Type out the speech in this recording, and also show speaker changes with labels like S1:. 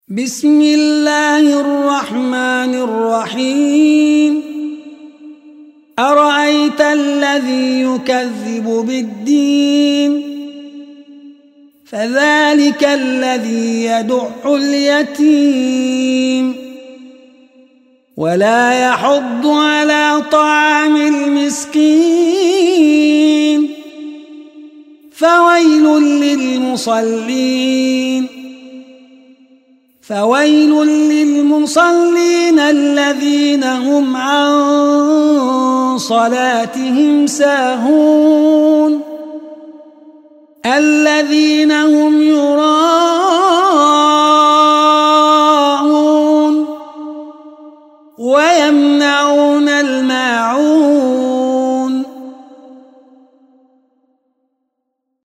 S1: بسم الله الرحمن الرحيم. أرأيت الذي يكذب بالدين فذلك الذي يدع اليتيم ولا يحض على طعام المسكين فويل للمصلين الذين هم عن صلاتهم ساهون الذين هم